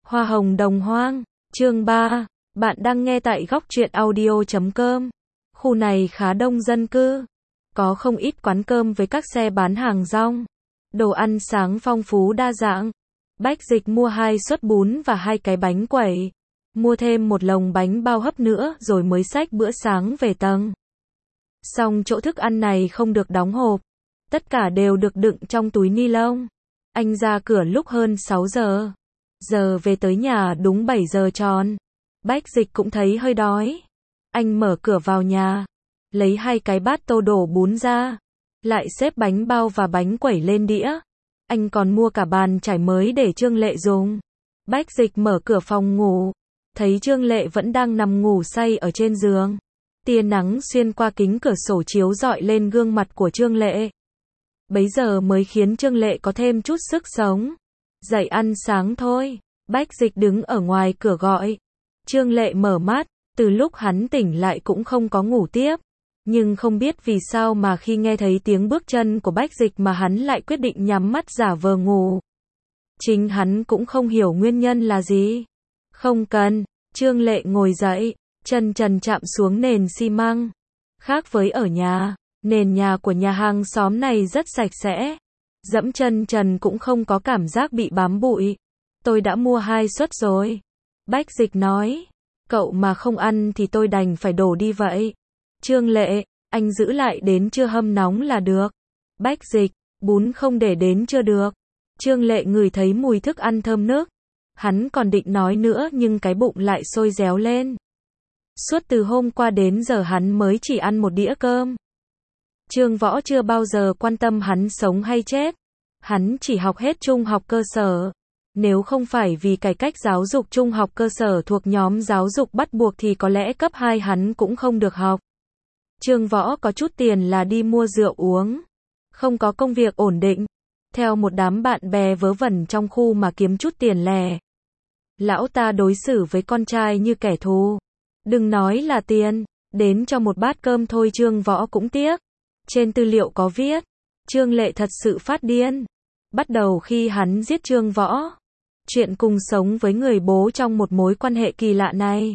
Hoa hồng đồng hoang, chương 3, bạn đang nghe tại góc truyện audio.com. Khu này khá đông dân cư, có không ít quán cơm với các xe bán hàng rong. Đồ ăn sáng phong phú đa dạng. Bách Dịch mua 2 suất bún và 2 cái bánh quẩy. Mua thêm một lồng bánh bao hấp nữa rồi mới xách bữa sáng về tầng. Xong chỗ thức ăn này không được đóng hộp. Tất cả đều được đựng trong túi ni lông. Anh ra cửa lúc hơn 6 giờ. Giờ về tới nhà đúng 7 giờ tròn. Bách Dịch cũng thấy hơi đói. Anh mở cửa vào nhà. Lấy 2 cái bát tô đổ bún ra. Lại xếp bánh bao và bánh quẩy lên đĩa. Anh còn mua cả bàn chải mới để Trương Lệ dùng. Bách Dịch mở cửa phòng ngủ. Thấy Trương Lệ vẫn đang nằm ngủ say ở trên giường. Tia nắng xuyên qua kính cửa sổ chiếu rọi lên gương mặt của Trương Lệ. Bấy giờ mới khiến Trương Lệ có thêm chút sức sống. Dậy ăn sáng thôi. Bách Dịch đứng ở ngoài cửa gọi. Trương Lệ mở mắt. Từ lúc hắn tỉnh lại cũng không có ngủ tiếp. Nhưng không biết vì sao mà khi nghe thấy tiếng bước chân của Bách Dịch mà hắn lại quyết định nhắm mắt giả vờ ngủ. Chính hắn cũng không hiểu nguyên nhân là gì. Không cần. Trương Lệ ngồi dậy. Chân trần chạm xuống nền xi măng. Khác với ở nhà, nền nhà của nhà hàng xóm này rất sạch sẽ. Dẫm chân trần cũng không có cảm giác bị bám bụi. Tôi đã mua 2 suất rồi. Bách Dịch nói. Cậu mà không ăn thì tôi đành phải đổ đi vậy. Trương Lệ, anh giữ lại đến trưa hâm nóng là được. Bách Dịch, bún không để đến trưa được. Trương Lệ ngửi thấy mùi thức ăn thơm nức. Hắn còn định nói nữa nhưng cái bụng lại sôi réo lên. Suốt từ hôm qua đến giờ hắn mới chỉ ăn một đĩa cơm. Trương Võ chưa bao giờ quan tâm hắn sống hay chết. Hắn chỉ học hết trung học cơ sở. Nếu không phải vì cải cách giáo dục trung học cơ sở thuộc nhóm giáo dục bắt buộc thì có lẽ cấp 2 hắn cũng không được học. Trương Võ có chút tiền là đi mua rượu uống. Không có công việc ổn định. Theo một đám bạn bè vớ vẩn trong khu mà kiếm chút tiền lẻ. Lão ta đối xử với con trai như kẻ thù. Đừng nói là tiền, đến cho một bát cơm thôi Trương Võ cũng tiếc. Trên tư liệu có viết, Trương Lệ thật sự phát điên. Bắt đầu khi hắn giết Trương Võ. Chuyện cùng sống với người bố trong một mối quan hệ kỳ lạ này.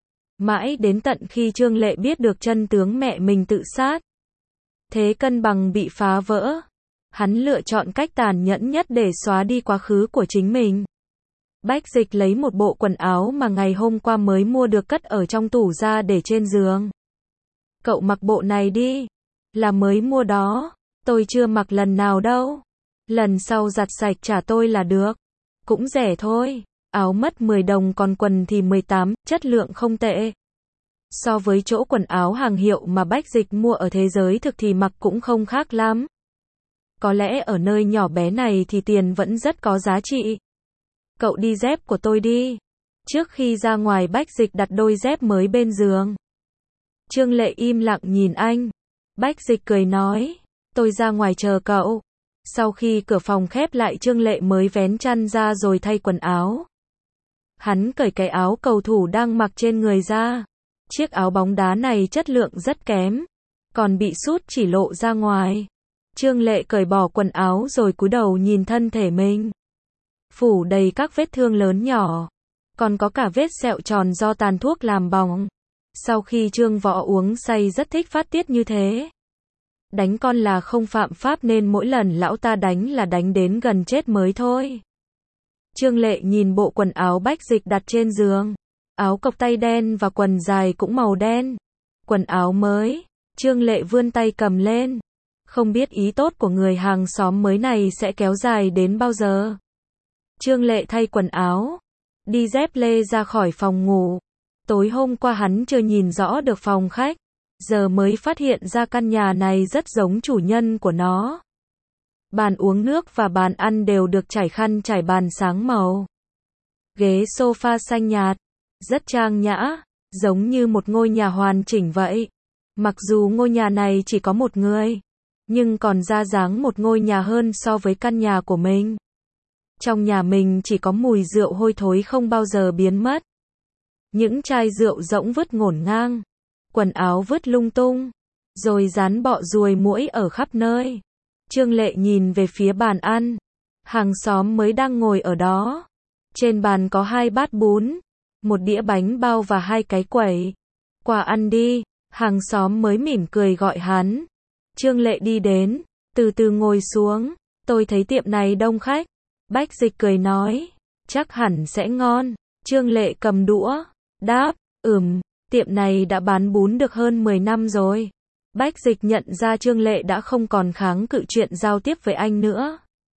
Mãi đến tận khi Trương Lệ biết được chân tướng mẹ mình tự sát. Thế cân bằng bị phá vỡ. Hắn lựa chọn cách tàn nhẫn nhất để xóa đi quá khứ của chính mình. Bách Dịch lấy một bộ quần áo mà ngày hôm qua mới mua được cất ở trong tủ ra để trên giường. Cậu mặc bộ này đi. Là mới mua đó. Tôi chưa mặc lần nào đâu. Lần sau giặt sạch trả tôi là được. Cũng rẻ thôi. Áo mất 10 đồng còn quần thì 18, chất lượng không tệ. So với chỗ quần áo hàng hiệu mà Bách Dịch mua ở thế giới thực thì mặc cũng không khác lắm. Có lẽ ở nơi nhỏ bé này thì tiền vẫn rất có giá trị. Cậu đi dép của tôi đi. Trước khi ra ngoài Bách Dịch đặt đôi dép mới bên giường. Trương Lệ im lặng nhìn anh. Bách Dịch cười nói. Tôi ra ngoài chờ cậu. Sau khi cửa phòng khép lại Trương Lệ mới vén chăn ra rồi thay quần áo. Hắn cởi cái áo cầu thủ đang mặc trên người ra. Chiếc áo bóng đá này chất lượng rất kém. Còn bị sút chỉ lộ ra ngoài. Trương Lệ cởi bỏ quần áo rồi cúi đầu nhìn thân thể mình. Phủ đầy các vết thương lớn nhỏ. Còn có cả vết sẹo tròn do tàn thuốc làm bỏng. Sau khi Trương Võ uống say rất thích phát tiết như thế. Đánh con là không phạm pháp nên mỗi lần lão ta đánh là đánh đến gần chết mới thôi. Trương Lệ nhìn bộ quần áo Bách Dịch đặt trên giường. Áo cộc tay đen và quần dài cũng màu đen. Quần áo mới. Trương Lệ vươn tay cầm lên. Không biết ý tốt của người hàng xóm mới này sẽ kéo dài đến bao giờ. Trương Lệ thay quần áo. Đi dép lê ra khỏi phòng ngủ. Tối hôm qua hắn chưa nhìn rõ được phòng khách. Giờ mới phát hiện ra căn nhà này rất giống chủ nhân của nó. Bàn uống nước và bàn ăn đều được trải khăn trải bàn sáng màu. Ghế sofa xanh nhạt. Rất trang nhã. Giống như một ngôi nhà hoàn chỉnh vậy. Mặc dù ngôi nhà này chỉ có một người. Nhưng còn ra dáng một ngôi nhà hơn so với căn nhà của mình. Trong nhà mình chỉ có mùi rượu hôi thối không bao giờ biến mất. Những chai rượu rỗng vứt ngổn ngang. Quần áo vứt lung tung. Rồi dán bọ ruồi muỗi ở khắp nơi. Trương Lệ nhìn về phía bàn ăn. Hàng xóm mới đang ngồi ở đó. Trên bàn có 2 bát bún, một đĩa bánh bao và 2 cái quẩy. Qua ăn đi, hàng xóm mới mỉm cười gọi hắn. Trương Lệ đi đến, từ từ ngồi xuống, tôi thấy tiệm này đông khách. Bách Dịch cười nói, chắc hẳn sẽ ngon. Trương Lệ cầm đũa, đáp, tiệm này đã bán bún được hơn 10 năm rồi. Bách Dịch nhận ra Trương Lệ đã không còn kháng cự chuyện giao tiếp với anh nữa.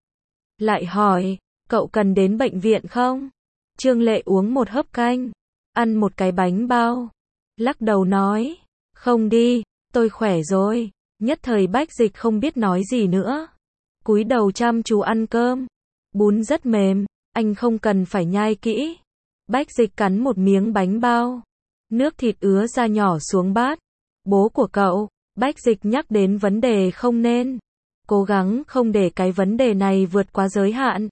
Lại hỏi, cậu cần đến bệnh viện không? Trương Lệ uống một hớp canh, ăn một cái bánh bao, lắc đầu nói, không đi, tôi khỏe rồi. Nhất thời Bách Dịch không biết nói gì nữa. Cúi đầu chăm chú ăn cơm. Bún rất mềm, anh không cần phải nhai kỹ. Bách Dịch cắn một miếng bánh bao. Nước thịt ứa ra nhỏ xuống bát. Bố của cậu, Bách Dịch nhắc đến vấn đề không nên. Cố gắng không để cái vấn đề này vượt quá giới hạn.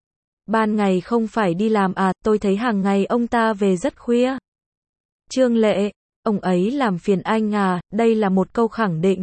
Ban ngày không phải đi làm à, tôi thấy hàng ngày ông ta về rất khuya. Trương Lệ, ông ấy làm phiền anh à, đây là một câu khẳng định.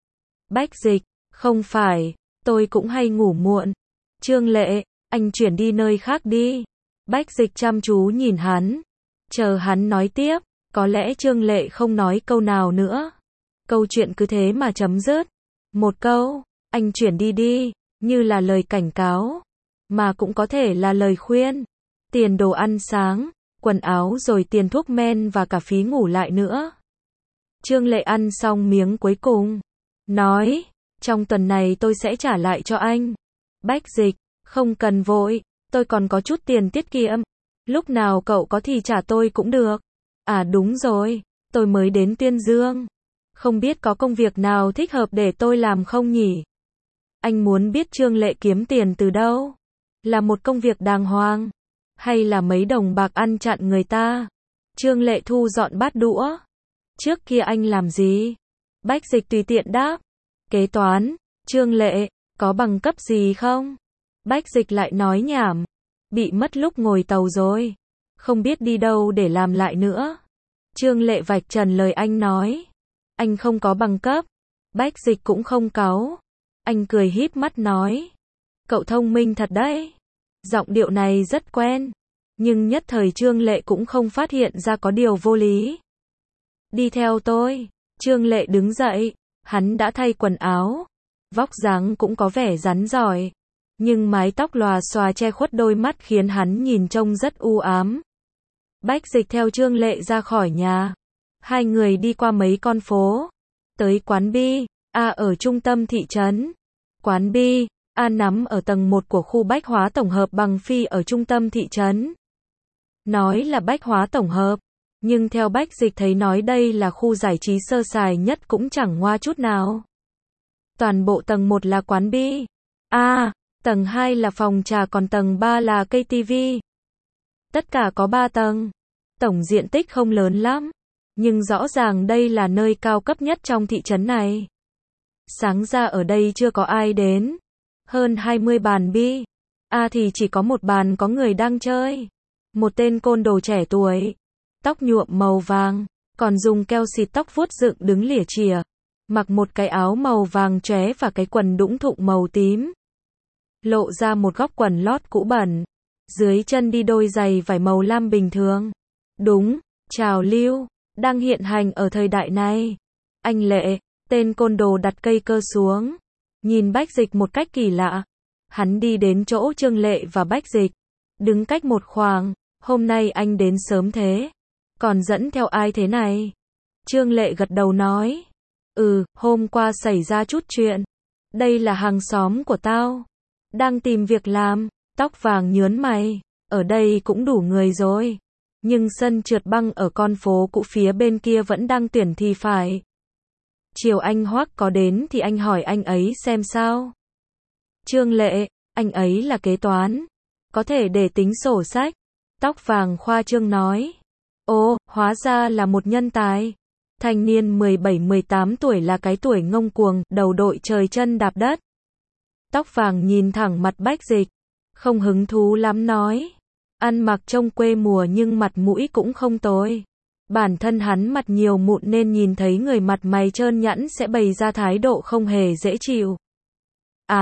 Bách Dịch, không phải, tôi cũng hay ngủ muộn. Trương Lệ, anh chuyển đi nơi khác đi. Bách Dịch chăm chú nhìn hắn. Chờ hắn nói tiếp, có lẽ Trương Lệ không nói câu nào nữa. Câu chuyện cứ thế mà chấm dứt. Một câu, anh chuyển đi đi, như là lời cảnh cáo, mà cũng có thể là lời khuyên. Tiền đồ ăn sáng, quần áo rồi tiền thuốc men và cả phí ngủ lại nữa. Trương Lệ ăn xong miếng cuối cùng, nói, trong tuần này tôi sẽ trả lại cho anh. Bách Dịch, không cần vội, tôi còn có chút tiền tiết kiệm. Lúc nào cậu có thì trả tôi cũng được. À đúng rồi, tôi mới đến Tuyên Dương. Không biết có công việc nào thích hợp để tôi làm không nhỉ? Anh muốn biết Trương Lệ kiếm tiền từ đâu? Là một công việc đàng hoàng? Hay là mấy đồng bạc ăn chặn người ta? Trương Lệ thu dọn bát đũa. Trước kia anh làm gì? Bách Dịch tùy tiện đáp. Kế toán. Trương Lệ, có bằng cấp gì không? Bách Dịch lại nói nhảm. Bị mất lúc ngồi tàu rồi. Không biết đi đâu để làm lại nữa. Trương Lệ vạch trần lời anh nói. Anh không có bằng cấp. Bách Dịch cũng không cáu. Anh cười híp mắt nói. Cậu thông minh thật đấy. Giọng điệu này rất quen. Nhưng nhất thời Trương Lệ cũng không phát hiện ra có điều vô lý. Đi theo tôi. Trương Lệ đứng dậy. Hắn đã thay quần áo. Vóc dáng cũng có vẻ rắn giỏi. Nhưng mái tóc lòa xòa che khuất đôi mắt khiến hắn nhìn trông rất u ám. Bách Dịch theo Trương Lệ ra khỏi nhà. Hai người đi qua mấy con phố. Tới quán Bi A ở trung tâm thị trấn. Quán Bi A nằm ở tầng 1 của khu bách hóa tổng hợp Bằng Phi ở trung tâm thị trấn. Nói là bách hóa tổng hợp, nhưng theo Bách Dịch thấy nói đây là khu giải trí sơ sài nhất cũng chẳng ngoa chút nào. Toàn bộ tầng 1 là quán Bi A, tầng 2 là phòng trà còn tầng 3 là cây TV. Tất cả có 3 tầng. Tổng diện tích không lớn lắm, nhưng rõ ràng đây là nơi cao cấp nhất trong thị trấn này. Sáng ra ở đây chưa có ai đến. Hơn 20 bàn Bi A thì chỉ có một bàn có người đang chơi. Một tên côn đồ trẻ tuổi, tóc nhuộm màu vàng, còn dùng keo xịt tóc vuốt dựng đứng lỉa chìa, mặc một cái áo màu vàng chóe và cái quần đũng thụng màu tím. Lộ ra một góc quần lót cũ bẩn, dưới chân đi đôi giày vải màu lam bình thường. Đúng, trào lưu đang hiện hành ở thời đại này. Anh Lệ, tên côn đồ đặt cây cơ xuống, nhìn Bách Dịch một cách kỳ lạ. Hắn đi đến chỗ Trương Lệ và Bách Dịch, đứng cách một khoảng. Hôm nay anh đến sớm thế, còn dẫn theo ai thế này? Trương Lệ gật đầu nói. Hôm qua xảy ra chút chuyện. Đây là hàng xóm của tao, đang tìm việc làm. Tóc vàng nhớn mày. Ở đây cũng đủ người rồi, nhưng sân trượt băng ở con phố cũ phía bên kia vẫn đang tuyển thì phải. Chiều anh Hoắc có đến thì anh hỏi anh ấy xem sao. Trương Lệ, anh ấy là kế toán, có thể để tính sổ sách. Tóc vàng khoa trương nói. Ồ, hóa ra là một nhân tài. Thanh niên 17-18 tuổi là cái tuổi ngông cuồng, đầu đội trời chân đạp đất. Tóc vàng nhìn thẳng mặt Bách Dịch, không hứng thú lắm nói. Ăn mặc trông quê mùa nhưng mặt mũi cũng không tồi. Bản thân hắn mặt nhiều mụn nên nhìn thấy người mặt mày trơn nhẵn sẽ bày ra thái độ không hề dễ chịu. À,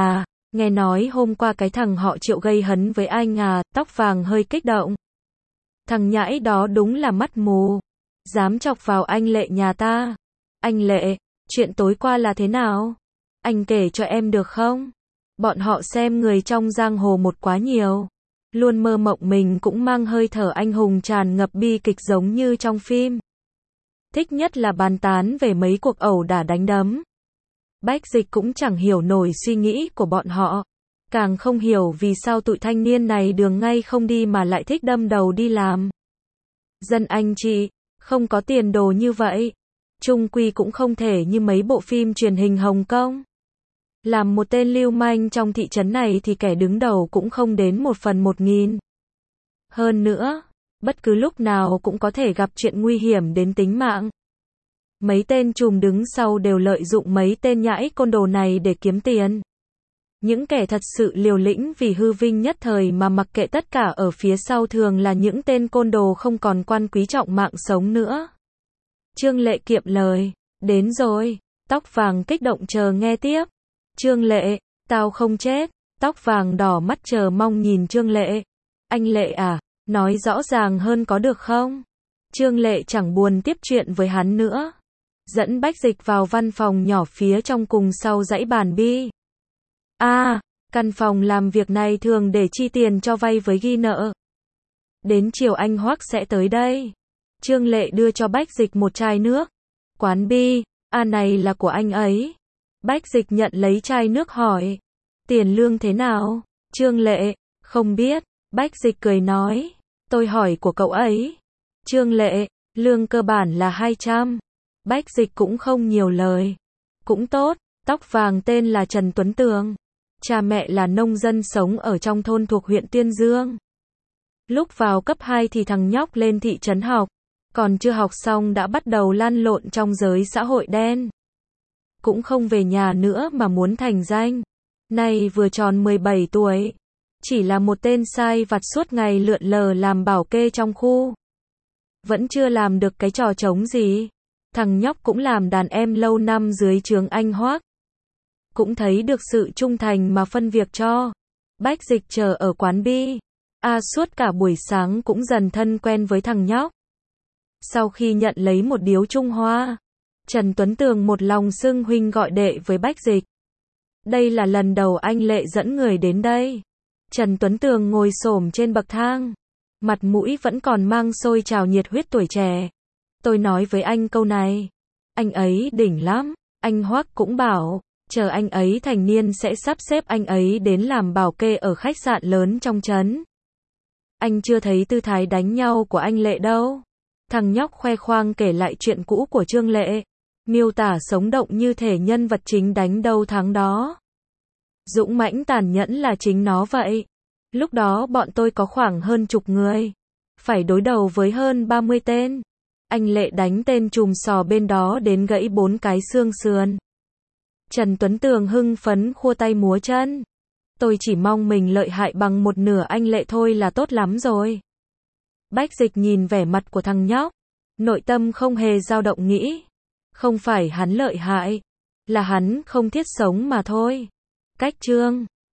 Nghe nói hôm qua cái thằng họ Triệu gây hấn với anh à, tóc vàng hơi kích động. Thằng nhãi đó đúng là mắt mù. Dám chọc vào anh Lệ nhà ta. Anh Lệ, chuyện tối qua là thế nào? Anh kể cho em được không? Bọn họ xem người trong giang hồ một quá nhiều. Luôn mơ mộng mình cũng mang hơi thở anh hùng tràn ngập bi kịch giống như trong phim. Thích nhất là bàn tán về mấy cuộc ẩu đả đánh đấm. Bách Dịch cũng chẳng hiểu nổi suy nghĩ của bọn họ. Càng không hiểu vì sao tụi thanh niên này đường ngay không đi mà lại thích đâm đầu đi làm. Dân anh chị, không có tiền đồ như vậy. Chung quy cũng không thể như mấy bộ phim truyền hình Hồng Kông. Làm một tên lưu manh trong thị trấn này thì kẻ đứng đầu cũng không đến 1/1000. Hơn nữa, bất cứ lúc nào cũng có thể gặp chuyện nguy hiểm đến tính mạng. Mấy tên trùm đứng sau đều lợi dụng mấy tên nhãi côn đồ này để kiếm tiền. Những kẻ thật sự liều lĩnh vì hư vinh nhất thời mà mặc kệ tất cả ở phía sau thường là những tên côn đồ không còn quan quý trọng mạng sống nữa. Trương Lệ kiệm lời, đến rồi, tóc vàng kích động chờ nghe tiếp. Trương Lệ, tao không chết, tóc vàng đỏ mắt chờ mong nhìn Trương Lệ. Anh Lệ à, nói rõ ràng hơn có được không? Trương Lệ chẳng buồn tiếp chuyện với hắn nữa. Dẫn Bách Dịch vào văn phòng nhỏ phía trong cùng sau dãy bàn bi. Căn phòng làm việc này thường để chi tiền cho vay với ghi nợ. Đến chiều anh Hoắc sẽ tới đây. Trương Lệ đưa cho Bách Dịch một chai nước. Quán bi, này là của anh ấy. Bách Dịch nhận lấy chai nước hỏi. Tiền lương thế nào? Trương Lệ, không biết. Bách Dịch cười nói. Tôi hỏi của cậu ấy. Trương Lệ, lương cơ bản là 200. Bách Dịch cũng không nhiều lời. Cũng tốt, tóc vàng tên là Trần Tuấn Tường. Cha mẹ là nông dân sống ở trong thôn thuộc huyện Tiên Dương. Lúc vào cấp 2 thì thằng nhóc lên thị trấn học. Còn chưa học xong đã bắt đầu lăn lộn trong giới xã hội đen. Cũng không về nhà nữa mà muốn thành danh. Nay vừa tròn 17 tuổi. Chỉ là một tên sai vặt suốt ngày lượn lờ làm bảo kê trong khu. Vẫn chưa làm được cái trò trống gì. Thằng nhóc cũng làm đàn em lâu năm dưới trướng anh Hoắc. Cũng thấy được sự trung thành mà phân việc cho. Bách Dịch chờ ở quán bi. Suốt cả buổi sáng cũng dần thân quen với thằng nhóc. Sau khi nhận lấy một điếu Trung Hoa, Trần Tuấn Tường một lòng xưng huynh gọi đệ với Bách Dịch. Đây là lần đầu anh Lệ dẫn người đến đây. Trần Tuấn Tường ngồi xổm trên bậc thang. Mặt mũi vẫn còn mang sôi trào nhiệt huyết tuổi trẻ. Tôi nói với anh câu này. Anh ấy đỉnh lắm. Anh Hoắc cũng bảo, chờ anh ấy thành niên sẽ sắp xếp anh ấy đến làm bảo kê ở khách sạn lớn trong trấn. Anh chưa thấy tư thái đánh nhau của anh Lệ đâu. Thằng nhóc khoe khoang kể lại chuyện cũ của Trương Lệ. Miêu tả sống động như thể nhân vật chính đánh đâu thắng đó. Dũng mãnh tàn nhẫn là chính nó vậy. Lúc đó bọn tôi có khoảng hơn chục người. Phải đối đầu với hơn 30 tên. Anh Lệ đánh tên trùm sò bên đó đến gãy 4 cái xương sườn. Trần Tuấn Tường hưng phấn khua tay múa chân. Tôi chỉ mong mình lợi hại bằng một nửa anh Lệ thôi là tốt lắm rồi. Bách Dịch nhìn vẻ mặt của thằng nhóc. Nội tâm không hề dao động nghĩ. Không phải hắn lợi hại. Là hắn không thiết sống mà thôi. Cách chương